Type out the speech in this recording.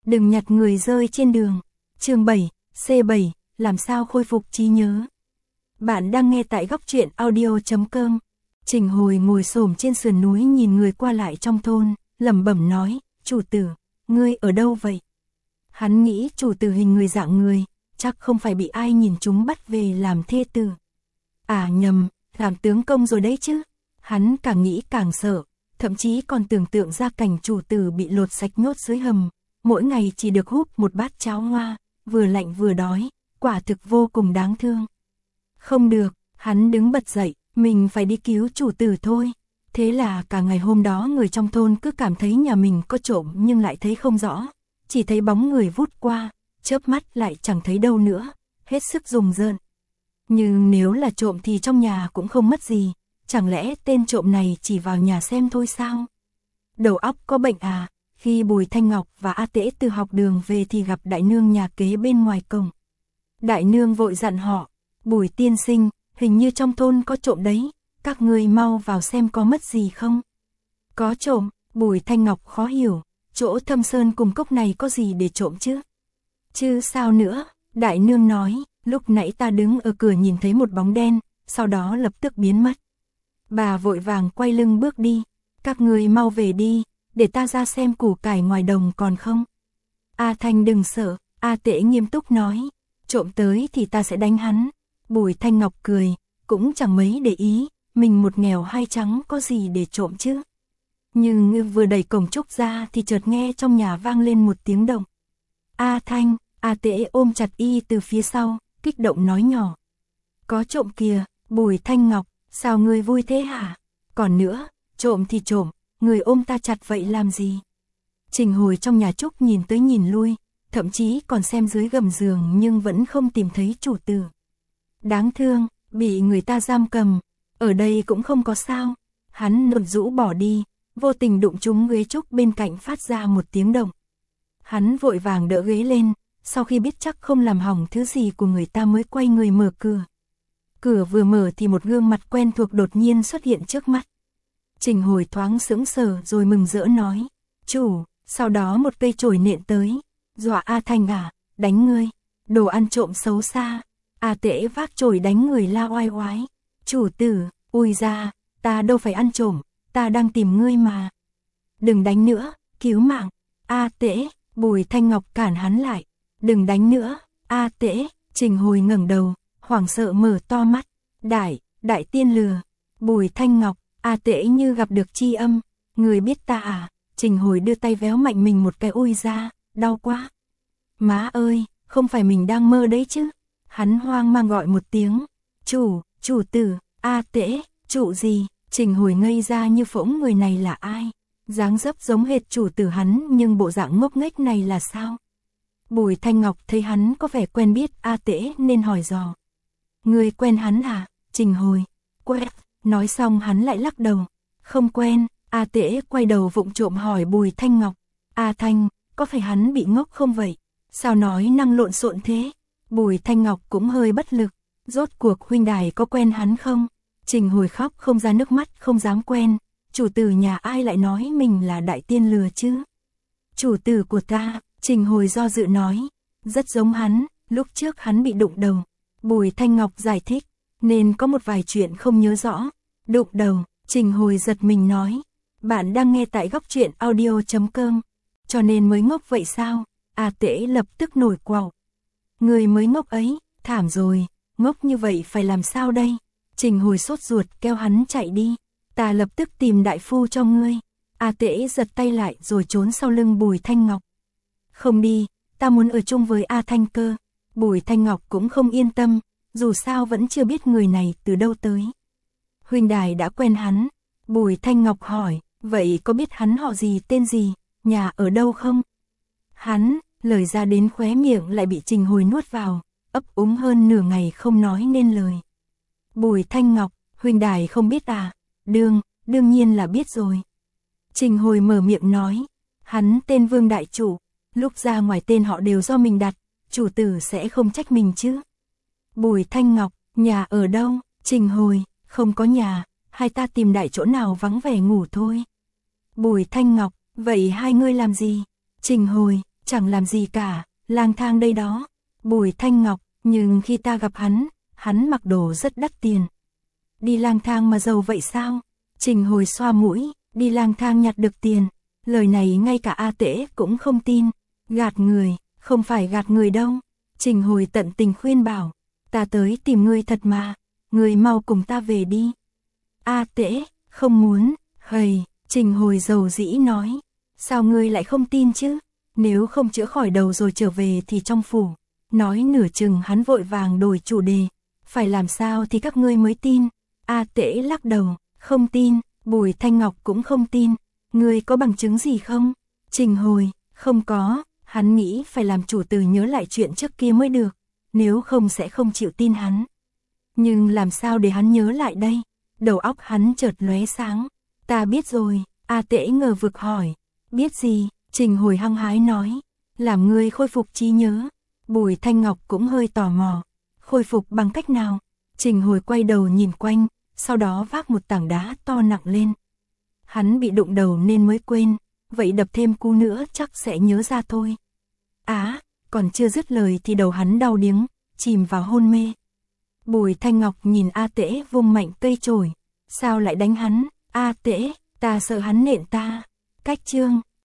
đừng nhặt người rơi trên đường. Chương 7, C7, làm sao khôi phục trí nhớ. Bạn đang nghe tại góc truyện audio.com. Trình Hồi ngồi xổm trên sườn núi nhìn người qua lại trong thôn, lẩm bẩm nói, chủ tử, ngươi ở đâu vậy? Hắn nghĩ chủ tử hình người dạng người, chắc không phải bị ai nhìn chúng bắt về làm thê tử. À nhầm, làm tướng công rồi đấy chứ. Hắn càng nghĩ càng sợ, thậm chí còn tưởng tượng ra cảnh chủ tử bị lột sạch nhốt dưới hầm, mỗi ngày chỉ được húp một bát cháo ngoa, vừa lạnh vừa đói, quả thực vô cùng đáng thương. Không được, hắn đứng bật dậy, mình phải đi cứu chủ tử thôi. Thế là cả ngày hôm đó người trong thôn cứ cảm thấy nhà mình có trộm nhưng lại thấy không rõ, chỉ thấy bóng người vút qua, chớp mắt lại chẳng thấy đâu nữa, hết sức rùng rợn. Nhưng nếu là trộm thì trong nhà cũng không mất gì, chẳng lẽ tên trộm này chỉ vào nhà xem thôi sao? Đầu óc có bệnh à? Khi Bùi Thanh Ngọc và A Tễ từ học đường về thì gặp đại nương nhà kế bên ngoài cổng. Đại nương vội dặn họ, Bùi tiên sinh, hình như trong thôn có trộm đấy, các ngươi mau vào xem có mất gì không? Có trộm? Bùi Thanh Ngọc khó hiểu, chỗ Thâm Sơn cùng cốc này có gì để trộm chứ? Chứ sao nữa? Đại nương nói, lúc nãy ta đứng ở cửa nhìn thấy một bóng đen, sau đó lập tức biến mất. Bà vội vàng quay lưng bước đi, các ngươi mau về đi, để ta ra xem củ cải ngoài đồng còn không. A Thanh đừng sợ, A Tễ nghiêm túc nói, trộm tới thì ta sẽ đánh hắn. Bùi Thanh Ngọc cười, cũng chẳng mấy để ý, mình một nghèo hai trắng có gì để trộm chứ. Nhưng vừa đẩy cổng trúc ra thì chợt nghe trong nhà vang lên một tiếng động. A Thanh, A Tễ ôm chặt y từ phía sau, kích động nói nhỏ. Có trộm kìa, Bùi Thanh Ngọc, sao ngươi vui thế hả? Còn nữa, trộm thì trộm, người ôm ta chặt vậy làm gì? Trình Hồi trong nhà trúc nhìn tới nhìn lui, thậm chí còn xem dưới gầm giường nhưng vẫn không tìm thấy chủ tử. Đáng thương, bị người ta giam cầm, ở đây cũng không có sao. Hắn nôn rũ bỏ đi, vô tình đụng trúng ghế trúc bên cạnh phát ra một tiếng động. Hắn vội vàng đỡ ghế lên, sau khi biết chắc không làm hỏng thứ gì của người ta mới quay người mở cửa. Cửa vừa mở thì một gương mặt quen thuộc đột nhiên xuất hiện trước mắt. Trình Hồi thoáng sững sờ rồi mừng rỡ nói, chủ, sau đó một cây chổi nện tới, dọa A Thanh à, đánh ngươi, đồ ăn trộm xấu xa. A Tễ vác chổi đánh người la oai oái, chủ tử, ui ra, ta đâu phải ăn trộm, ta đang tìm ngươi mà. Đừng đánh nữa, cứu mạng. A Tễ, Bùi Thanh Ngọc cản hắn lại, đừng đánh nữa, A Tễ. Trình Hồi ngẩng đầu, hoảng sợ mở to mắt, đại tiên lừa. Bùi Thanh Ngọc, A Tễ như gặp được tri âm, người biết ta à? Trình Hồi đưa tay véo mạnh mình một cái, ui ra, đau quá. Má ơi, không phải mình đang mơ đấy chứ? Hắn hoang mang gọi một tiếng, chủ tử, A Tễ, chủ gì? Trình Hồi ngây ra như phỗng, người này là ai? Dáng dấp giống hệt chủ tử hắn nhưng bộ dạng ngốc nghếch này là sao? Bùi Thanh Ngọc thấy hắn có vẻ quen biết A Tễ nên hỏi dò. Người quen hắn à? Trình Hồi, quen. Nói xong hắn lại lắc đầu, không quen. A Tễ quay đầu vụng trộm hỏi Bùi Thanh Ngọc, A Thanh, có phải hắn bị ngốc không vậy? Sao nói năng lộn xộn thế? Bùi Thanh Ngọc cũng hơi bất lực, rốt cuộc huynh đài có quen hắn không? Trình Hồi khóc không ra nước mắt, không dám quen. Chủ tử nhà ai lại nói mình là đại tiên lừa chứ? Chủ tử của ta, Trình Hồi do dự nói, rất giống hắn, lúc trước hắn bị đụng đầu. Bùi Thanh Ngọc giải thích, nên có một vài chuyện không nhớ rõ. Đụng đầu, Trình Hồi giật mình nói, bạn đang nghe tại góc truyện audio.com, cho nên mới ngốc vậy sao? A Tễ lập tức nổi quạo. Người mới ngốc ấy, thảm rồi, ngốc như vậy phải làm sao đây? Trình Hồi sốt ruột kêu hắn chạy đi, ta lập tức tìm đại phu cho ngươi. A Tễ giật tay lại rồi trốn sau lưng Bùi Thanh Ngọc. Không đi, ta muốn ở chung với A Thanh cơ. Bùi Thanh Ngọc cũng không yên tâm, dù sao vẫn chưa biết người này từ đâu tới. Huynh đài đã quen hắn. Bùi Thanh Ngọc hỏi, vậy có biết hắn họ gì, tên gì, nhà ở đâu không? Hắn, lời ra đến khóe miệng lại bị Trình Hồi nuốt vào, ấp úng hơn nửa ngày không nói nên lời. Bùi Thanh Ngọc, huynh đài không biết à? Đương nhiên là biết rồi. Trình Hồi mở miệng nói, hắn tên Vương Đại Chủ, lúc ra ngoài tên họ đều do mình đặt, chủ tử sẽ không trách mình chứ? Bùi Thanh Ngọc, nhà ở đâu? Trình Hồi, không có nhà, hai ta tìm đại chỗ nào vắng vẻ ngủ thôi. Bùi Thanh Ngọc, vậy hai ngươi làm gì? Trình Hồi, chẳng làm gì cả, lang thang đây đó. Bùi Thanh Ngọc, nhưng khi ta gặp hắn mặc đồ rất đắt tiền. Đi lang thang mà giàu vậy sao? Trình Hồi xoa mũi, đi lang thang nhặt được tiền. Lời này ngay cả A Tễ cũng không tin. Gạt người, không phải gạt người đâu. Trình Hồi tận tình khuyên bảo, ta tới tìm ngươi thật mà, ngươi mau cùng ta về đi. A Tễ, không muốn, hầy, Trình Hồi dầu dĩ nói, sao ngươi lại không tin chứ? Nếu không chữa khỏi đầu rồi trở về thì trong phủ. Nói nửa chừng hắn vội vàng đổi chủ đề, phải làm sao thì các ngươi mới tin. A Tễ lắc đầu, không tin. Bùi Thanh Ngọc cũng không tin. Ngươi có bằng chứng gì không? Trình Hồi, không có. Hắn nghĩ phải làm chủ tử nhớ lại chuyện trước kia mới được, nếu không sẽ không chịu tin hắn. Nhưng làm sao để hắn nhớ lại đây? Đầu óc hắn chợt lóe sáng. Ta biết rồi. A Tễ ngờ vực hỏi. Biết gì? Trình Hồi hăng hái nói. Làm ngươi khôi phục trí nhớ. Bùi Thanh Ngọc cũng hơi tò mò. Khôi phục bằng cách nào? Trình Hồi quay đầu nhìn quanh, sau đó vác một tảng đá to nặng lên. Hắn bị đụng đầu nên mới quên, vậy đập thêm cú nữa chắc sẽ nhớ ra thôi. Á, còn chưa dứt lời thì đầu hắn đau điếng, chìm vào hôn mê. Bùi Thanh Ngọc nhìn A Tễ vung mạnh cây chổi. Sao lại đánh hắn? A Tễ, ta sợ hắn nện ta. Cách chương